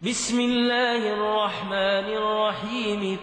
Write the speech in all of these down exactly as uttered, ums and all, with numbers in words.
بسم الله الرحمن الرحيم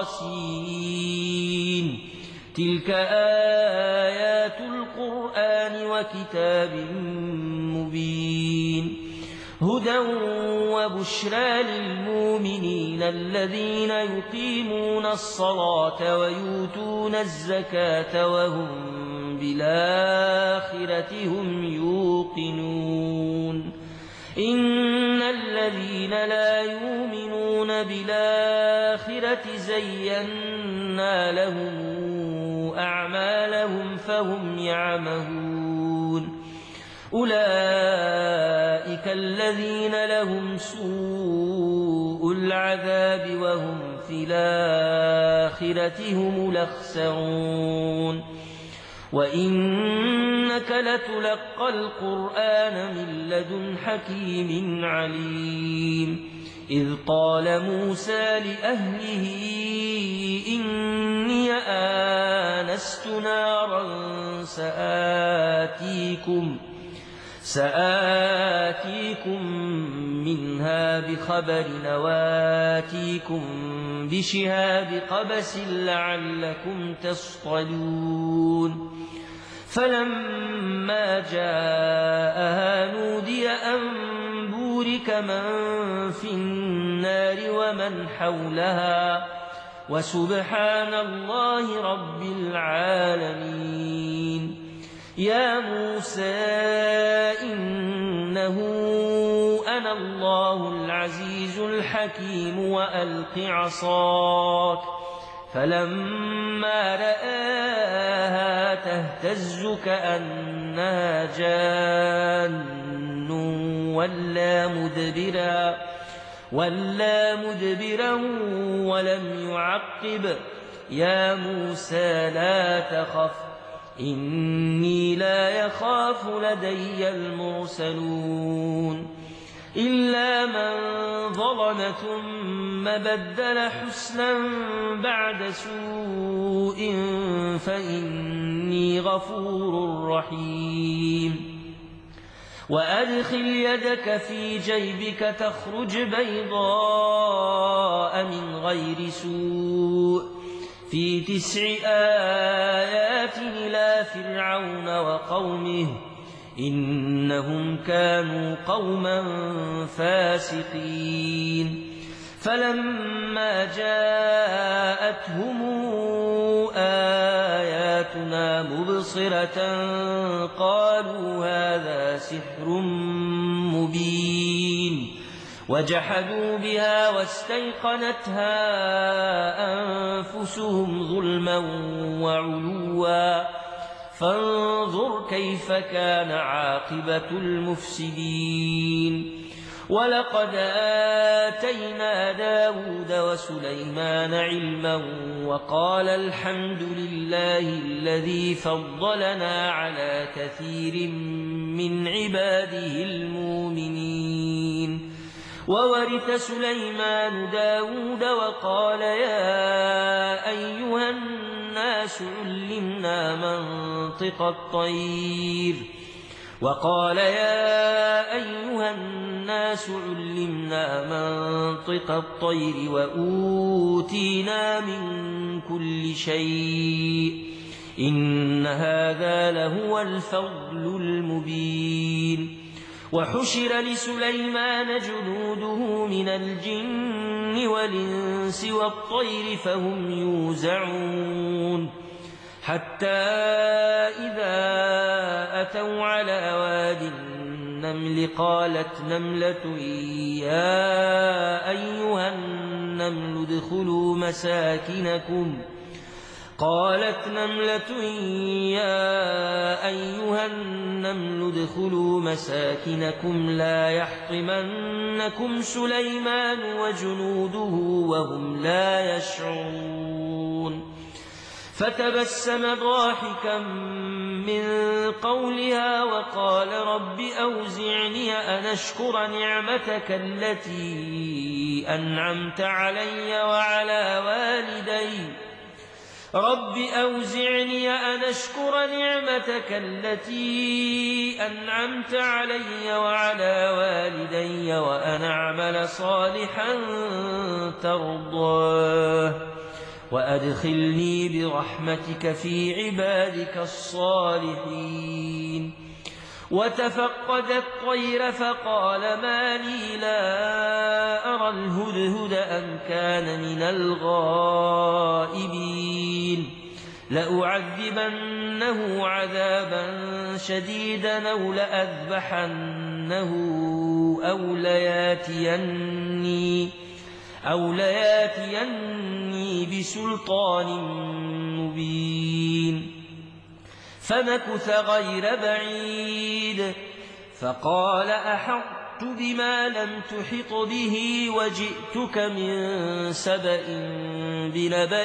طاسين تلك آيات القرآن وكتاب مبين هدى وبشرى للمؤمنين الذين يقيمون الصلاة ويؤتون الزكاة وهم بالآخرة هم يوقنون إن الذين لا يؤمنون بالآخرة زينا لهم أعمالهم فهم يعمهون أولئك الذين لهم سوء العذاب وهم في الآخرة هم الأخسرون وإنك لتلقى القرآن من لدن حكيم عليم إذ قال موسى لأهله إني آنست نارا سآتيكم سآتيكم منها بخبر وآتيكم بشهاب قبس لعلكم تصطلون فلما جاءها نودي أن بورك من في النار ومن حولها وسبحان الله رب العالمين يا موسى إنه أنا الله العزيز الحكيم وألق عصاك فلما رآها تهتز كأنها جان ولا مدبرا ولا مدبرا ولم يعقب يا موسى لا تخف إني لا يخاف لدي المرسلون إلا من ظلم ثم بدل حسنا بعد سوء فإني غفور رحيم وأدخل يدك في جيبك تخرج بيضاء من غير سوء في تسع آيات إلى فرعون وقومه إنهم كانوا قوما فاسقين فلما جاءتهم آياتنا مبصرة قالوا هذا سحر مبين وجحدوا بها واستيقنتها أنفسهم ظلما وعلوا فانظر كيف كان عاقبة المفسدين ولقد آتينا داود وسليمان علما وقال الحمد لله الذي فضلنا على كثير من عباده المؤمنين وورث سليمان داود وقال يا أيها الناس علمنا منطق الطير وقال يا أيها الناس علمنا منطق الطير وأوتينا من كل شيء إن هذا لهو الفضل المبين وحشر لسليمان جنوده من الجن والإنس والطير فهم يوزعون حتى إذا أتوا على واد النمل قالت نملة يا أيها النمل ادخلوا مساكنكم قالت نملة يا أيها النمل ادخلوا مساكنكم لا يحطمنكم سليمان وجنوده وهم لا يشعرون فتبسم ضاحكا من قولها وقال رب أوزعني أن أشكر نعمتك التي أنعمت علي وعلى والدي رب أوزعني أن أشكر نعمتك التي أنعمت علي وعلى والدي وأن أعمل صالحا ترضاه وأدخلني برحمتك في عبادك الصالحين. وتفقد الطير فقال ما لي لا أرى الهدهد أم كان من الغائبين لأعذبنه عذابا شديدا أو لأذبحنه أو لياتيني, أو لياتيني بسلطان مبين. فمكث غير بعيد فقال أحطت بما لم تحط به وجئتك من سبأ بنبأ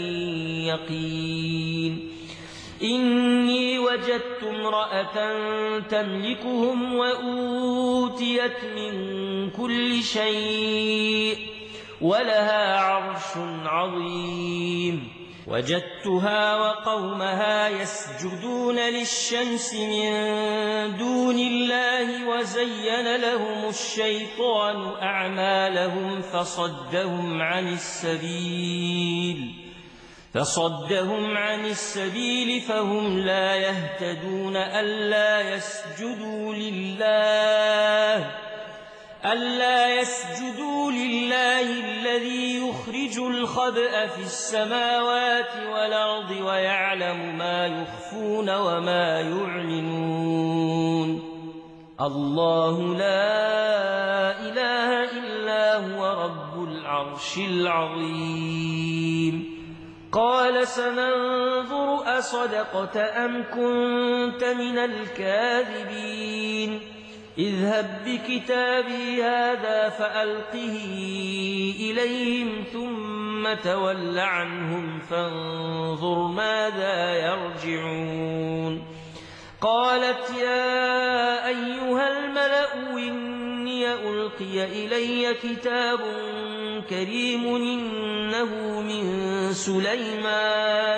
يقين. إني وجدت امرأة تملكهم وأوتيت من كل شيء ولها عرش عظيم. وجدتها وقومها يسجدون للشمس من دون الله وزين لهم الشيطان أعمالهم فصدهم عن السبيل فصدهم عن السبيل فهم لا يهتدون. ألا يسجدوا لله ألا يسجدوا لله الذي يخرج الخبأ في السماوات والأرض ويعلم ما يخفون وما يعلنون. الله لا إله إلا هو رب العرش العظيم. قال سننظر أصدقت أم كنت من الكاذبين. اذهب بكتابي هذا فألقه إليهم ثم تول عنهم فانظر ماذا يرجعون. قالت يا أيها الملأ إني ألقي إلي كتاب كريم إنه من سليمان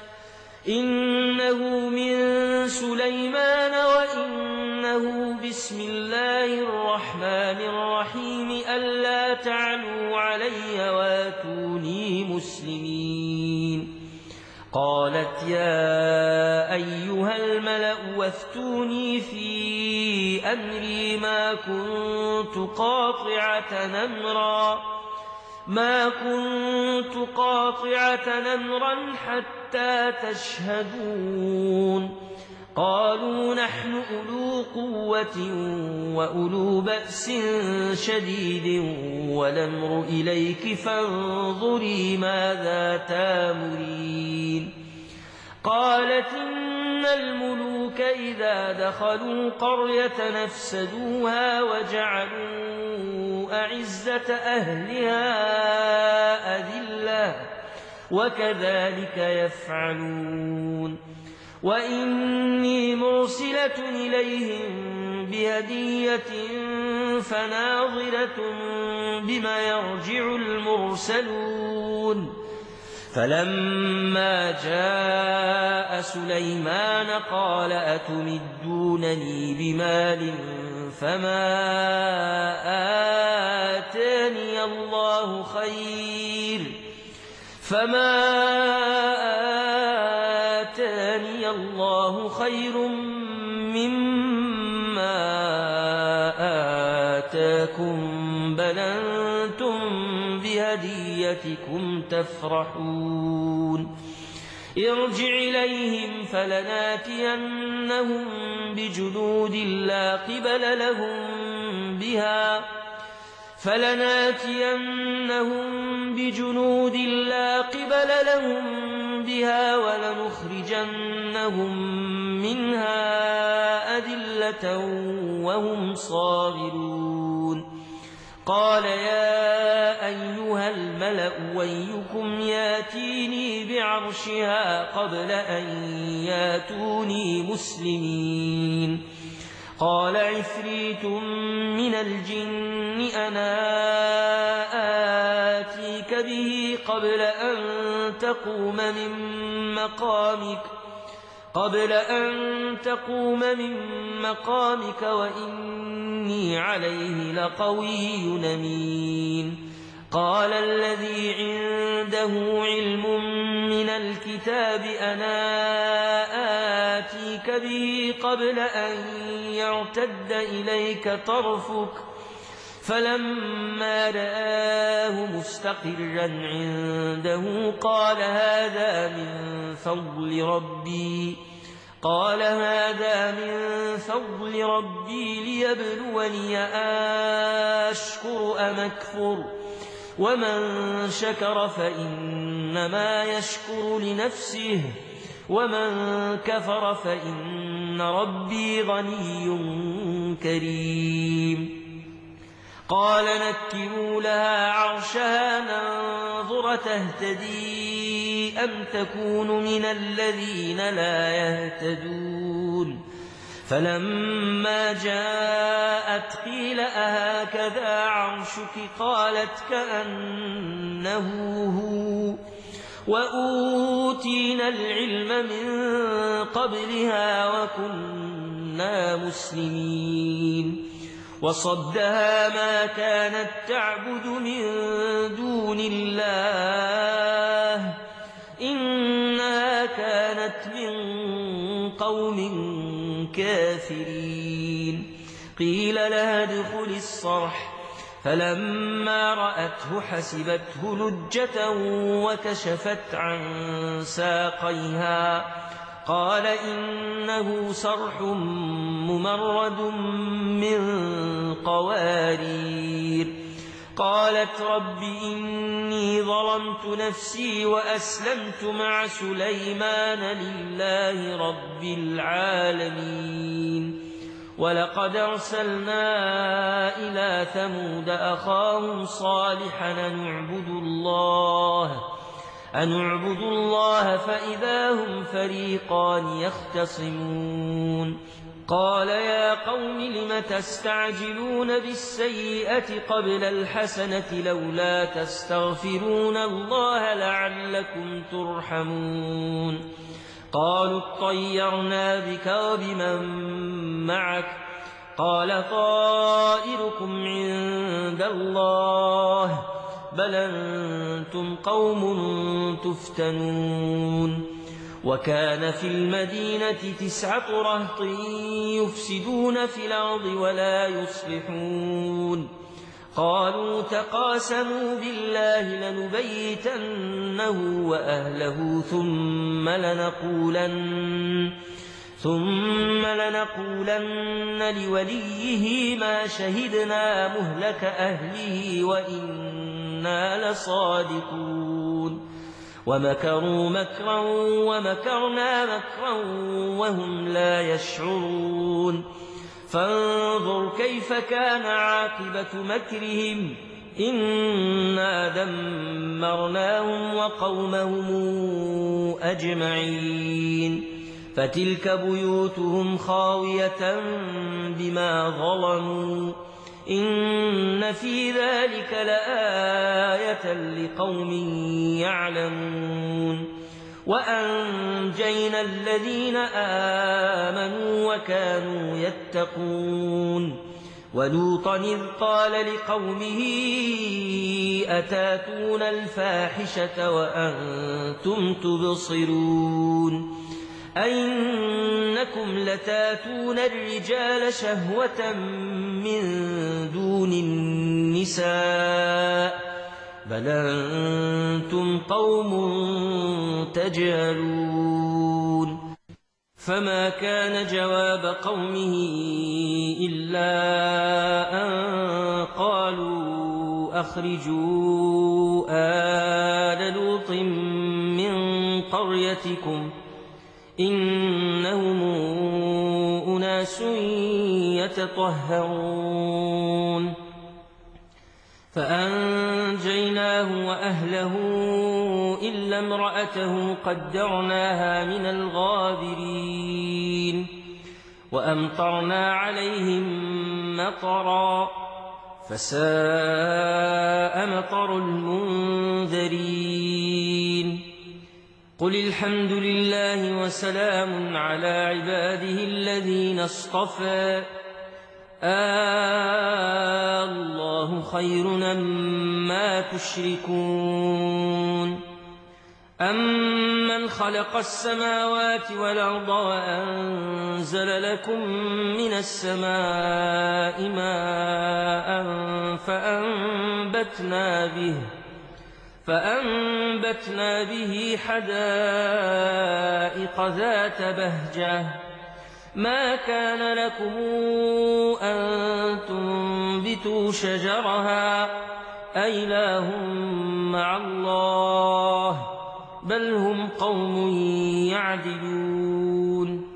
إنه من سليمان وإنه بسم الله الرحمن الرحيم ألا تعلوا علي واتوني مسلمين. قالت يا أيها الملأ وافتوني في أمري ما كنت قاطعة أمرا ما كنت قاطعة أمرا حتى تشهدون. قالوا نحن أولو قوة وأولو بأس شديد والأمر إليك فانظري ماذا تامرين. قالت إن الملوك إذا دخلوا قرية نفسدوها وجعلوا أعزة أهلها أذلة وكذلك يفعلون. وإني مرسلة إليهم بهدية فناظرة بما يرجع المرسلون. فلما جاء سليمان قال أتمدونني بمال فما آتاني الله خير فما آتاني الله خير مما آتاكم بل أنتم بهديتكم تفرحون. ارجع إليهم فلناتينهم بجنود لا قبل لهم بها فلناتينهم بجنود لا قبل لهم بها ولنخرجنهم منها أذلة وهم صاغرون. قال يا أيها الملأ أيكم ياتيني بعرشها قبل أن ياتوني مسلمين. قال عفريت من الجن أنا آتيك به قبل أن تقوم من مقامك قبل أن تقوم من مقامك وإني عليه لقوي أمين. قال الذي عنده علم من الكتاب أنا آتيك به قبل أن يرتد إليك طرفك فلما رآه مستقرا عنده قال هذا من فضل ربي قال هذا من فضل ربي ليبلوني أشكر أم أكفر ومن شكر فإنما يشكر لنفسه ومن كفر فإن ربي غني كريم. قال نكروا لها عرشها ننظر تهتدي أم تكون من الذين لا يهتدون فلما جاءت قيل أهكذا عرشك قالت كأنه هو وأوتينا العلم من قبلها وكنا مسلمين. وصدها ما كانت تعبد من دون الله إنها كانت من قوم كافرين. قيل لها ادخل الصرح فلما رأته حسبته لجة وكشفت عن ساقيها قال إنه صرح ممرد من قوارير. قالت رب إني ظلمت نفسي وأسلمت مع سليمان لله رب العالمين. ولقد أرسلنا إلى ثمود أخاهم صالحا أن اعبدوا الله أن اعبدوا الله فإذا هم فريقان يختصمون. قال يا قوم لم تستعجلون بالسيئة قبل الحسنة لولا تستغفرون الله لعلكم ترحمون. قالوا اطيرنا بك وبمن معك قال طائركم عند الله بل أنتم قوم تفتنون. وكان في المدينة تسعة رهط يفسدون في الأرض ولا يصلحون. قالوا تقاسموا بالله لنبيتنه وأهله ثم لنقولن ثم لنقولن لوليه ما شهدنا مهلك أهله وإنا لصادقون. ومكروا مكرا ومكرنا مكرا وهم لا يشعرون. فانظر كيف كان عاقبة مكرهم إنا دمرناهم وقومهم أجمعين. فتلك بيوتهم خاوية بما ظلموا إن في ذلك لآية لقوم يعلمون. وأنجينا الذين آمنوا وكانوا يتقون. ولوطا إذ قال لقومه أتاتون الفاحشة وأنتم تبصرون أئنكم لتاتون الرجال شهوة من دون النساء بل أنتم قوم تجهلون. فما كان جواب قومه إلا أن قالوا أخرجوا آل لوط من قريتكم إنهم أناس يتطهرون. فأنجيناه وأهله إلا امرأته قدرناها من الغابرين. وأمطرنا عليهم مطرا فساء مطر المنذرين. قل الحمد لله وسلام على عباده الذين اصطفى آه الله خير أما تشركون أمن خلق السماوات والأرض وأنزل لكم من السماء ماء فأنبتنا به فأنبتنا به حدائق ذات بهجة ما كان لكم أن تنبتوا شجرها أإله مع الله بل هم قوم يعدلون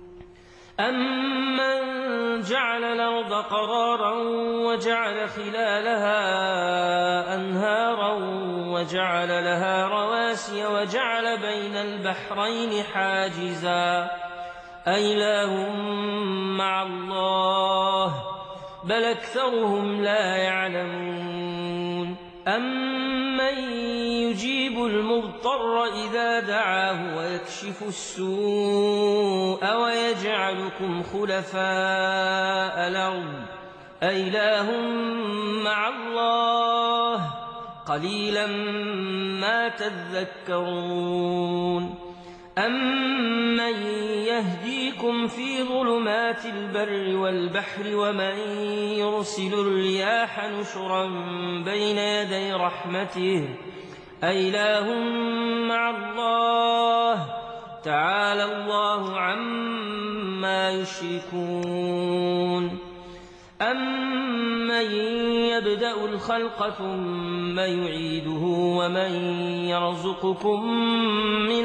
أمن جعل الأرض قرارا وجعل خلالها أنهارا وجعل لها رواسي وجعل بين البحرين حاجزا أإله مع الله بل أكثرهم لا يعلمون أمن يجيب المضطر إذا دعاه ويكشف السوء ويجعلكم خلفاء الأرض أإله مع الله قليلا ما تذكرون أمن يهديكم في ظلمات البر والبحر ومن يرسل الرياح نشرا بين يدي رحمته أإله مع الله تعالى الله عما يشركون أمن يبدأ الخلق ثم يعيده ومن يرزقكم من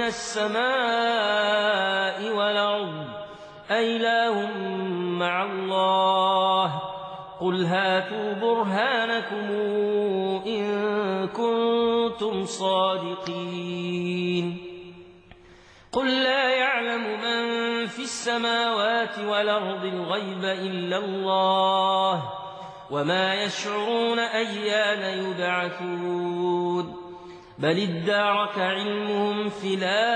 السماء والأرض أإله مع الله قل هاتوا برهانكم إن كنتم صادقين قل لا يعلم من في السماوات والأرض الغيب إلا الله وما يشعرون أيان يبعثون بل ادارك علمهم في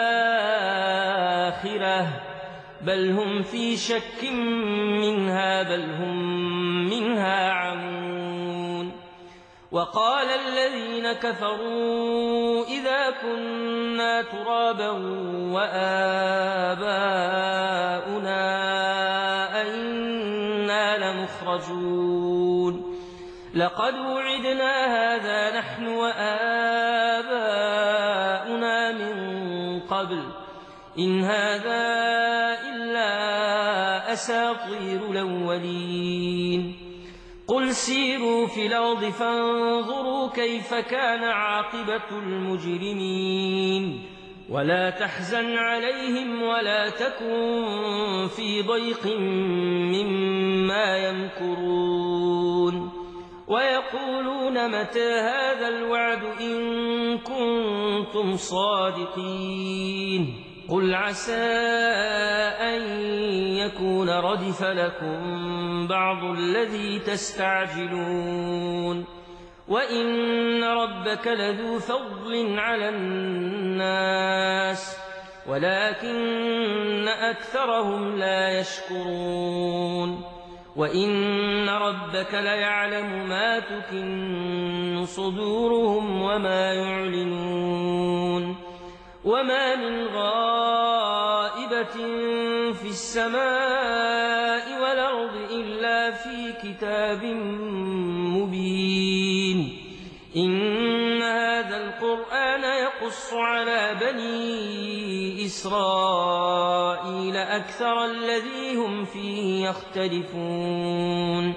الآخرة بل هم في شك منها بل هم منها عمون وقال الذين كفروا إذا كنا ترابا وآباؤنا أئنا لمخرجون لقد وعدنا هذا نحن وآباؤنا من قبل إن هذا إلا أساطير الأولين قل سيروا في الأرض فانظروا كيف كان عاقبة المجرمين ولا تحزن عليهم ولا تكن في ضيق مما يمكرون ويقولون متى هذا الوعد إن كنتم صادقين قل عسى أن يكون ردف لكم بعض الذي تستعجلون وإن ربك لذو فضل على الناس ولكن أكثرهم لا يشكرون وإن ربك ليعلم ما تكن صدورهم وما يعلنون وما من غائبة في السماء والأرض إلا في كتاب مبين إن هذا القرآن يقص على بني إسرائيل أكثر الذي هم فيه يختلفون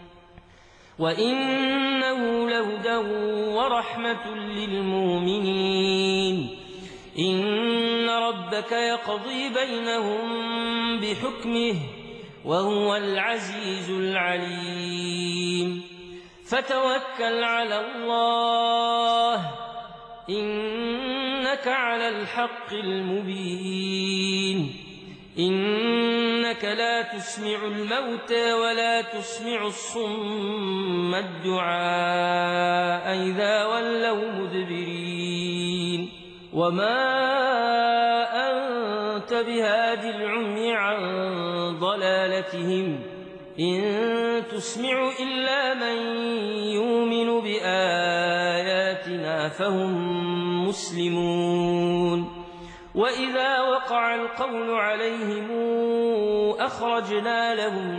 وإنه لهدى ورحمة للمؤمنين إن ربك يقضي بينهم بحكمه وهو العزيز العليم فتوكل على الله إنك على الحق المبين إنك لا تسمع الموتى ولا تسمع الصم الدعاء إذا ولوا مدبرين وما لست بهاد العمي عن ضلالتهم إن تسمع إلا من يؤمن بآياتنا فهم مسلمون وإذا وقع القول عليهم أخرجنا لهم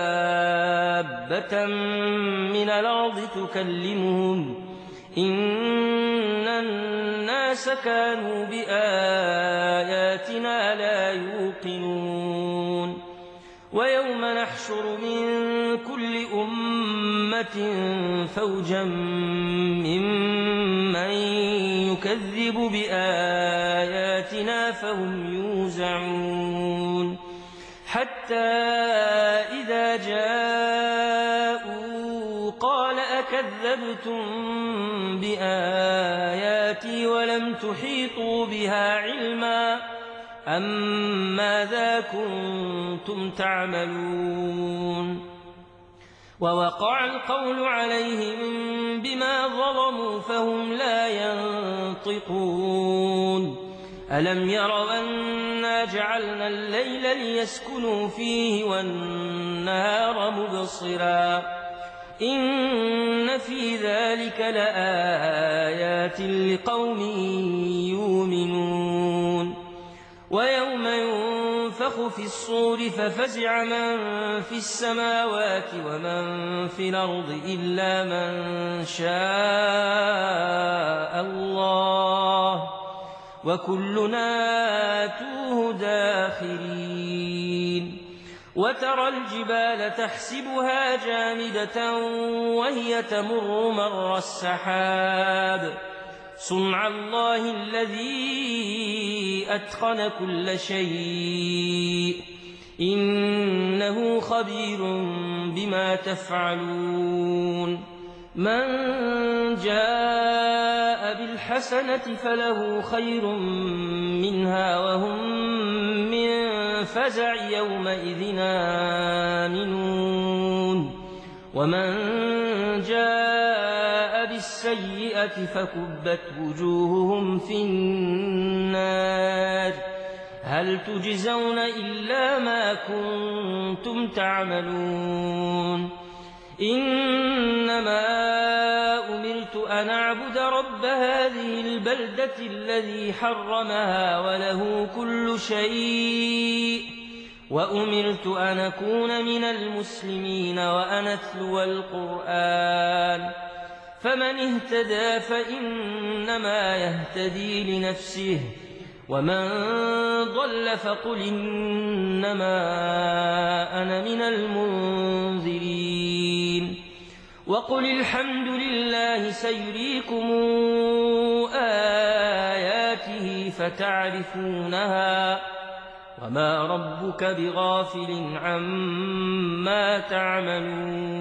دابة من الأرض تكلمهم إن الناس كانوا بآياتنا لا يوقنون ويوم نحشر من كل أمة فوجا ممن يكذب بآياتنا فهم يوزعون حتى إذا جاءوا قال أكذبتم بآياتي ولم تحيطوا بها علما أم ماذا كنتم تعملون ووقع القول عليهم بما ظلموا فهم لا ينطقون ألم يروا أنا جعلنا الليل ليسكنوا فيه والنهار مبصرا إن في ذلك لآيات لقوم يؤمنون ويوم ينفخ في الصور ففزع من في السماوات ومن في الأرض إلا من شاء الله وكلنا آتوه داخرين وترى الجبال تحسبها جامدة وهي تمر مر السحاب صنع الله الذي أتقن كل شيء إنه خبير بما تفعلون من جاء بالحسنة فله خير منها وهم من فزع يومئذ آمنون ومن جاء بالسيئة فكبت وجوههم في النار هل تجزون إلا ما كنتم تعملون إنما أمرت أن أعبد رب هذه البلدة الذي حرمها وله كل شيء وأمرت أن أكون من المسلمين وأن أتلو القرآن فمن اهتدى فإنما يهتدي لنفسه ومن ضل فقل إنما أنا من المنذرين وقل الحمد لله سيريكم آياته فتعرفونها وما ربك بغافل عما تعملون